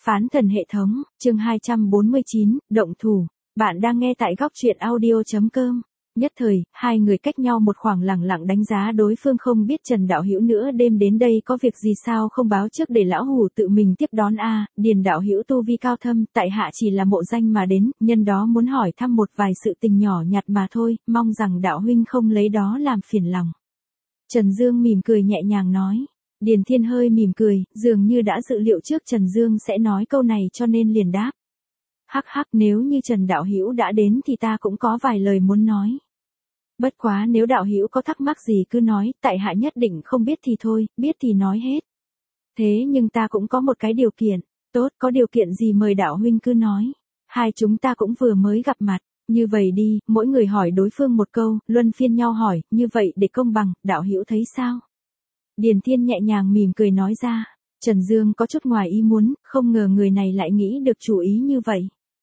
Phán thần hệ thống, chương 249, động thủ. Bạn đang nghe tại góc truyện audio.com. Nhất thời, hai người cách nhau một khoảng lẳng lặng đánh giá đối phương, không biết Trần đạo hữu nữa đêm đến đây có việc gì sao không báo trước để lão hủ tự mình tiếp đón a. Điền đạo hữu tu vi cao thâm, tại hạ chỉ là mộ danh mà đến, nhân đó muốn hỏi thăm một vài sự tình nhỏ nhặt mà thôi, mong rằng đạo huynh không lấy đó làm phiền lòng. Trần Dương mỉm cười nhẹ nhàng nói. Điền Thiên hơi mỉm cười, dường như đã dự liệu trước Trần Dương sẽ nói câu này cho nên liền đáp. Hắc hắc, nếu như Trần đạo hữu đã đến thì ta cũng có vài lời muốn nói. Bất quá nếu đạo hữu có thắc mắc gì cứ nói, tại hạ nhất định không biết thì thôi, biết thì nói hết. Thế nhưng ta cũng có một cái điều kiện. Tốt, có điều kiện gì mời đạo huynh cứ nói. Hai chúng ta cũng vừa mới gặp mặt. Như vậy đi, mỗi người hỏi đối phương một câu, luân phiên nhau hỏi, như vậy để công bằng, đạo hữu thấy sao? Điền Thiên nhẹ nhàng mỉm cười nói ra. Trần Dương có chút ngoài ý muốn, không ngờ người này lại nghĩ được chủ ý như vậy.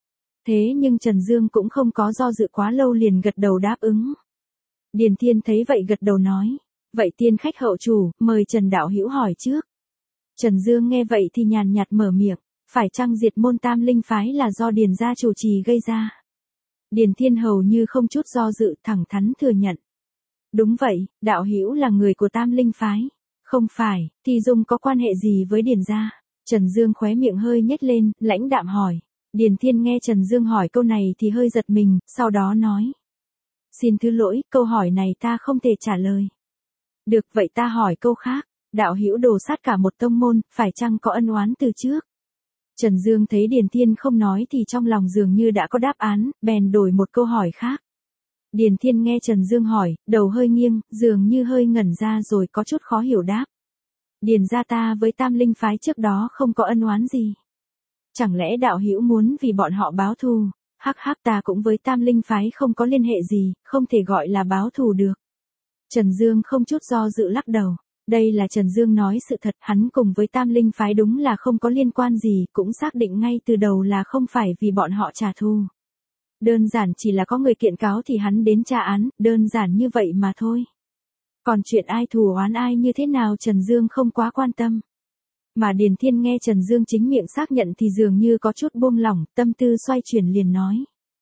Thế nhưng Trần Dương cũng không có do dự quá lâu liền gật đầu đáp ứng. Điền Thiên thấy vậy gật đầu nói. Vậy tiên khách hậu chủ, mời Trần đạo hữu hỏi trước. Trần Dương nghe vậy thì nhàn nhạt mở miệng. Phải chăng diệt môn Tam Linh phái là do Điền gia chủ trì gây ra? Điền Thiên hầu như không chút do dự, thẳng thắn thừa nhận. Đúng vậy, đạo hữu là người của Tam Linh phái. Không phải, thì Dung có quan hệ gì với Điền gia? Trần Dương khóe miệng hơi nhếch lên, lãnh đạm hỏi. Điền Thiên nghe Trần Dương hỏi câu này thì hơi giật mình, sau đó nói. Xin thứ lỗi, câu hỏi này ta không thể trả lời. Được, vậy ta hỏi câu khác. Đạo hữu đồ sát cả một tông môn, phải chăng có ân oán từ trước? Trần Dương thấy Điền Thiên không nói thì trong lòng dường như đã có đáp án, bèn đổi một câu hỏi khác. Điền Thiên nghe Trần Dương hỏi, đầu hơi nghiêng, dường như hơi ngẩn ra rồi có chút khó hiểu đáp. Điền gia ta với Tam Linh phái trước đó không có ân oán gì. Chẳng lẽ đạo hữu muốn vì bọn họ báo thù? Hắc hắc, ta cũng với Tam Linh phái không có liên hệ gì, không thể gọi là báo thù được. Trần Dương không chút do dự lắc đầu. Đây là Trần Dương nói sự thật, hắn cùng với Tam Linh phái đúng là không có liên quan gì, cũng xác định ngay từ đầu là không phải vì bọn họ trả thù. Đơn giản chỉ là có người kiện cáo thì hắn đến tra án, đơn giản như vậy mà thôi. Còn chuyện ai thù oán ai như thế nào Trần Dương không quá quan tâm. Mà Điền Thiên nghe Trần Dương chính miệng xác nhận thì dường như có chút buông lỏng, tâm tư xoay chuyển liền nói.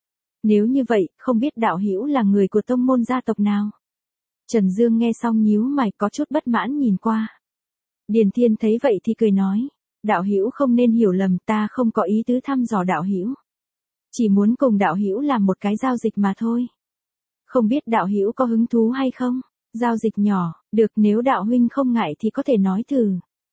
Nếu như vậy, không biết đạo hữu là người của tông môn gia tộc nào? Trần Dương nghe xong nhíu mày có chút bất mãn nhìn qua. Điền Thiên thấy vậy thì cười nói. Đạo hữu không nên hiểu lầm, ta không có ý tứ thăm dò đạo hữu. Chỉ muốn cùng đạo hữu làm một cái giao dịch mà thôi. Không biết đạo hữu có hứng thú hay không? Giao dịch nhỏ, được, nếu đạo huynh không ngại thì có thể nói thử.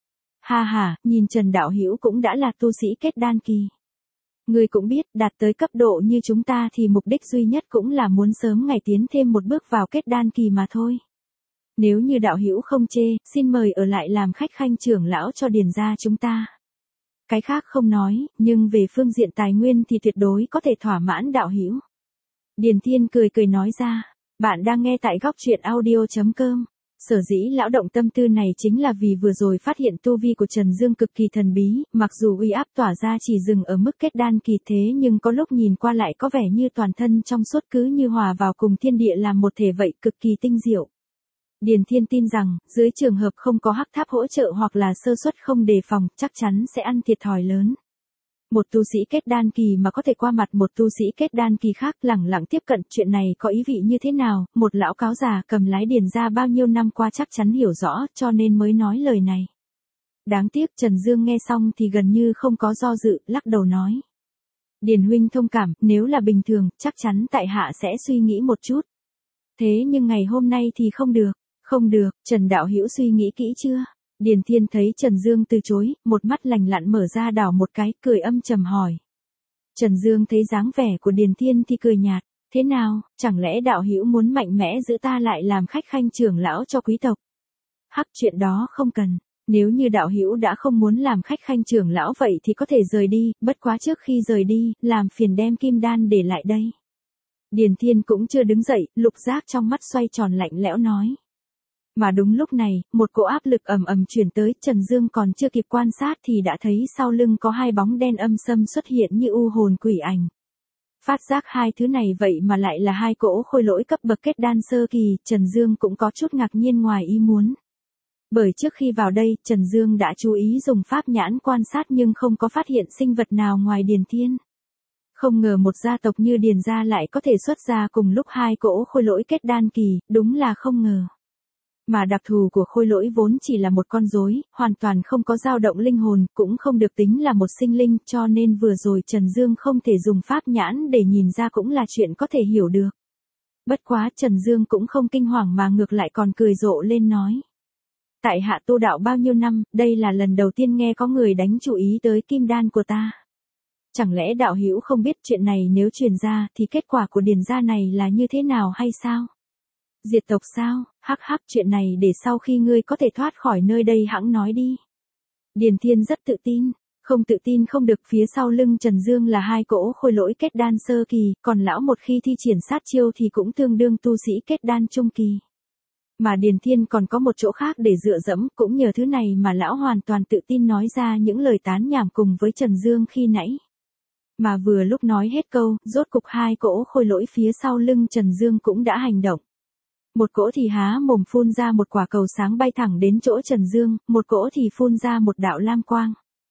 Ha ha, nhìn Trần đạo hữu cũng đã là tu sĩ kết đan kỳ. Ngươi cũng biết, đạt tới cấp độ như chúng ta thì mục đích duy nhất cũng là muốn sớm ngày tiến thêm một bước vào kết đan kỳ mà thôi. Nếu như đạo hữu không chê, xin mời ở lại làm khách khanh trưởng lão cho Điền gia chúng ta. Cái khác không nói, nhưng về phương diện tài nguyên thì tuyệt đối có thể thỏa mãn đạo hữu. Điền Thiên cười cười nói ra. Bạn đang nghe tại góc truyện audio.com. Sở dĩ lão động tâm tư này chính là vì vừa rồi phát hiện tu vi của Trần Dương cực kỳ thần bí, mặc dù uy áp tỏa ra chỉ dừng ở mức kết đan kỳ thế nhưng có lúc nhìn qua lại có vẻ như toàn thân trong suốt cứ như hòa vào cùng thiên địa làm một thể vậy, cực kỳ tinh diệu. Điền Thiên tin rằng, dưới trường hợp không có hắc tháp hỗ trợ hoặc là sơ suất không đề phòng, chắc chắn sẽ ăn thiệt thòi lớn. Một tu sĩ kết đan kỳ mà có thể qua mặt một tu sĩ kết đan kỳ khác lẳng lặng tiếp cận, chuyện này có ý vị như thế nào, một lão cáo già cầm lái Điền gia bao nhiêu năm qua chắc chắn hiểu rõ cho nên mới nói lời này. Đáng tiếc Trần Dương nghe xong thì gần như không có do dự, lắc đầu nói. Điền huynh thông cảm, nếu là bình thường, chắc chắn tại hạ sẽ suy nghĩ một chút. Thế nhưng ngày hôm nay thì không được, không được, Trần đạo hữu suy nghĩ kỹ chưa? Điền Thiên thấy Trần Dương từ chối, một mắt lành lặn mở ra đảo một cái, cười âm trầm hỏi. Trần Dương thấy dáng vẻ của Điền Thiên thì cười nhạt, thế nào, chẳng lẽ đạo hữu muốn mạnh mẽ giữ ta lại làm khách khanh trưởng lão cho quý tộc? Hắc, chuyện đó không cần, nếu như đạo hữu đã không muốn làm khách khanh trưởng lão vậy thì có thể rời đi, bất quá trước khi rời đi, làm phiền đem kim đan để lại đây. Điền Thiên cũng chưa đứng dậy, lục giác trong mắt xoay tròn lạnh lẽo nói. Mà đúng lúc này, một cỗ áp lực ầm ầm truyền tới, Trần Dương còn chưa kịp quan sát thì đã thấy sau lưng có hai bóng đen âm sâm xuất hiện như u hồn quỷ ảnh. Phát giác hai thứ này vậy mà lại là hai cỗ khôi lỗi cấp bậc kết đan sơ kỳ, Trần Dương cũng có chút ngạc nhiên ngoài ý muốn. Bởi trước khi vào đây, Trần Dương đã chú ý dùng pháp nhãn quan sát nhưng không có phát hiện sinh vật nào ngoài Điền Thiên. Không ngờ một gia tộc như Điền gia lại có thể xuất ra cùng lúc hai cỗ khôi lỗi kết đan kỳ, đúng là không ngờ. Mà đặc thù của khôi lỗi vốn chỉ là một con rối, hoàn toàn không có dao động linh hồn, cũng không được tính là một sinh linh, cho nên vừa rồi Trần Dương không thể dùng pháp nhãn để nhìn ra cũng là chuyện có thể hiểu được. Bất quá Trần Dương cũng không kinh hoàng mà ngược lại còn cười rộ lên nói. Tại hạ tu đạo bao nhiêu năm, đây là lần đầu tiên nghe có người đánh chú ý tới kim đan của ta. Chẳng lẽ đạo hữu không biết chuyện này nếu truyền ra thì kết quả của Điền gia này là như thế nào hay sao? Diệt tộc sao? Hắc hắc, chuyện này để sau khi ngươi có thể thoát khỏi nơi đây hẵng nói đi. Điền Thiên rất tự tin, không tự tin không được, phía sau lưng Trần Dương là hai cỗ khôi lỗi kết đan sơ kỳ, còn lão một khi thi triển sát chiêu thì cũng tương đương tu sĩ kết đan trung kỳ. Mà Điền Thiên còn có một chỗ khác để dựa dẫm, cũng nhờ thứ này mà lão hoàn toàn tự tin nói ra những lời tán nhảm cùng với Trần Dương khi nãy. Mà vừa lúc nói hết câu, rốt cục hai cỗ khôi lỗi phía sau lưng Trần Dương cũng đã hành động. Một cỗ thì há mồm phun ra một quả cầu sáng bay thẳng đến chỗ Trần Dương, một cỗ thì phun ra một đạo lam quang.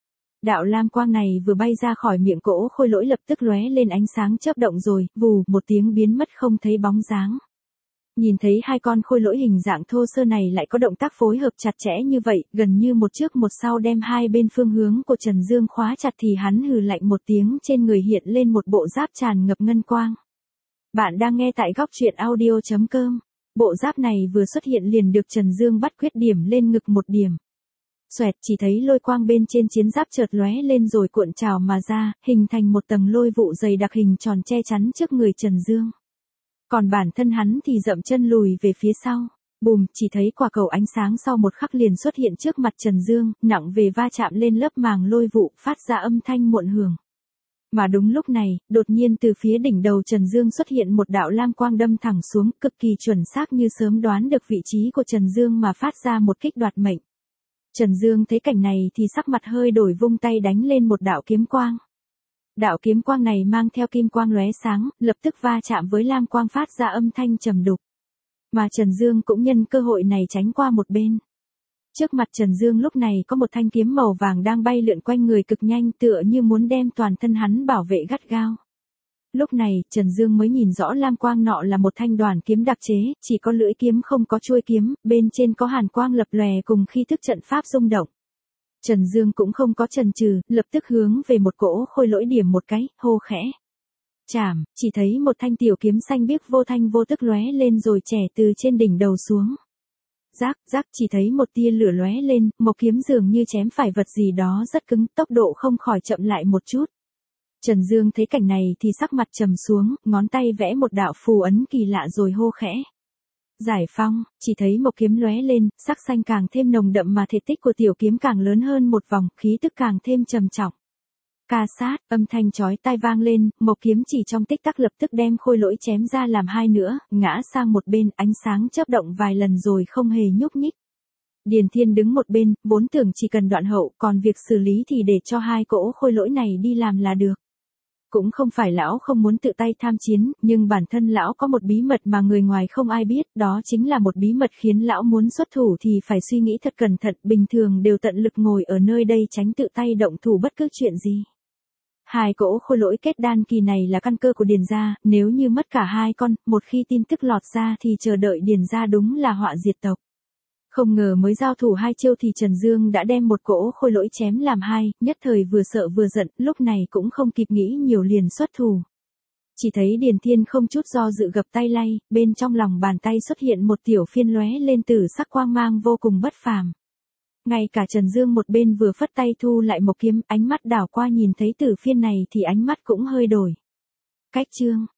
Đạo lam quang này vừa bay ra khỏi miệng cỗ khôi lỗi lập tức lóe lên ánh sáng chớp động rồi, vù một tiếng biến mất không thấy bóng dáng. Nhìn thấy hai con khôi lỗi hình dạng thô sơ này lại có động tác phối hợp chặt chẽ như vậy, gần như một trước một sau đem hai bên phương hướng của Trần Dương khóa chặt thì hắn hừ lạnh một tiếng, trên người hiện lên một bộ giáp tràn ngập ngân quang. Bạn đang nghe tại góc truyện audio.com. Bộ giáp này vừa xuất hiện liền được Trần Dương bắt quyết điểm lên ngực một điểm. Xoẹt, chỉ thấy lôi quang bên trên chiến giáp chợt lóe lên rồi cuộn trào mà ra, hình thành một tầng lôi vụ dày đặc hình tròn che chắn trước người Trần Dương. Còn bản thân hắn thì dậm chân lùi về phía sau. Bùm, chỉ thấy quả cầu ánh sáng sau một khắc liền xuất hiện trước mặt Trần Dương, nặng về va chạm lên lớp màng lôi vụ, phát ra âm thanh muộn hưởng. Mà đúng lúc này, đột nhiên từ phía đỉnh đầu Trần Dương xuất hiện một đạo lam quang đâm thẳng xuống, cực kỳ chuẩn xác như sớm đoán được vị trí của Trần Dương mà phát ra một kích đoạt mệnh. Trần Dương thấy cảnh này thì sắc mặt hơi đổi, vung tay đánh lên một đạo kiếm quang. Đạo kiếm quang này mang theo kim quang lóe sáng, lập tức va chạm với lam quang phát ra âm thanh trầm đục. Mà Trần Dương cũng nhân cơ hội này tránh qua một bên. Trước mặt Trần Dương lúc này có một thanh kiếm màu vàng đang bay lượn quanh người cực nhanh, tựa như muốn đem toàn thân hắn bảo vệ gắt gao. Lúc này, Trần Dương mới nhìn rõ lam quang nọ là một thanh đoàn kiếm đặc chế, chỉ có lưỡi kiếm không có chuôi kiếm, bên trên có hàn quang lập lòe cùng khi thức trận pháp rung động. Trần Dương cũng không có chần chừ, lập tức hướng về một cỗ khôi lỗi điểm một cái, hô khẽ. Chảm, chỉ thấy một thanh tiểu kiếm xanh biếc vô thanh vô tức lóe lên rồi chẻ từ trên đỉnh đầu xuống. Rác, rác, chỉ thấy một tia lửa lóe lên, một kiếm dường như chém phải vật gì đó rất cứng, tốc độ không khỏi chậm lại một chút. Trần Dương thấy cảnh này thì sắc mặt trầm xuống, ngón tay vẽ một đạo phù ấn kỳ lạ rồi hô khẽ. Giải phong, chỉ thấy một kiếm lóe lên, sắc xanh càng thêm nồng đậm mà thể tích của tiểu kiếm càng lớn hơn một vòng, khí tức càng thêm trầm trọng. Ca sát, âm thanh chói tai vang lên, một kiếm chỉ trong tích tắc lập tức đem khôi lỗi chém ra làm hai nữa, ngã sang một bên, ánh sáng chớp động vài lần rồi không hề nhúc nhích. Điền Thiên đứng một bên, vốn tưởng chỉ cần đoạn hậu, còn việc xử lý thì để cho hai cỗ khôi lỗi này đi làm là được. Cũng không phải lão không muốn tự tay tham chiến, nhưng bản thân lão có một bí mật mà người ngoài không ai biết, đó chính là một bí mật khiến lão muốn xuất thủ thì phải suy nghĩ thật cẩn thận, bình thường đều tận lực ngồi ở nơi đây tránh tự tay động thủ bất cứ chuyện gì. Hai cỗ khôi lỗi kết đan kỳ này là căn cơ của Điền gia, nếu như mất cả hai con, một khi tin tức lọt ra thì chờ đợi Điền gia đúng là họa diệt tộc. Không ngờ mới giao thủ hai chiêu thì Trần Dương đã đem một cỗ khôi lỗi chém làm hai, nhất thời vừa sợ vừa giận, lúc này cũng không kịp nghĩ nhiều liền xuất thủ. Chỉ thấy Điền Thiên không chút do dự gập tay lay, bên trong lòng bàn tay xuất hiện một tiểu phiên lóe lên tử sắc quang mang vô cùng bất phàm. Ngay cả Trần Dương một bên vừa phất tay thu lại một kiếm, ánh mắt đảo qua nhìn thấy tử phiên này thì ánh mắt cũng hơi đổi. Cách chương,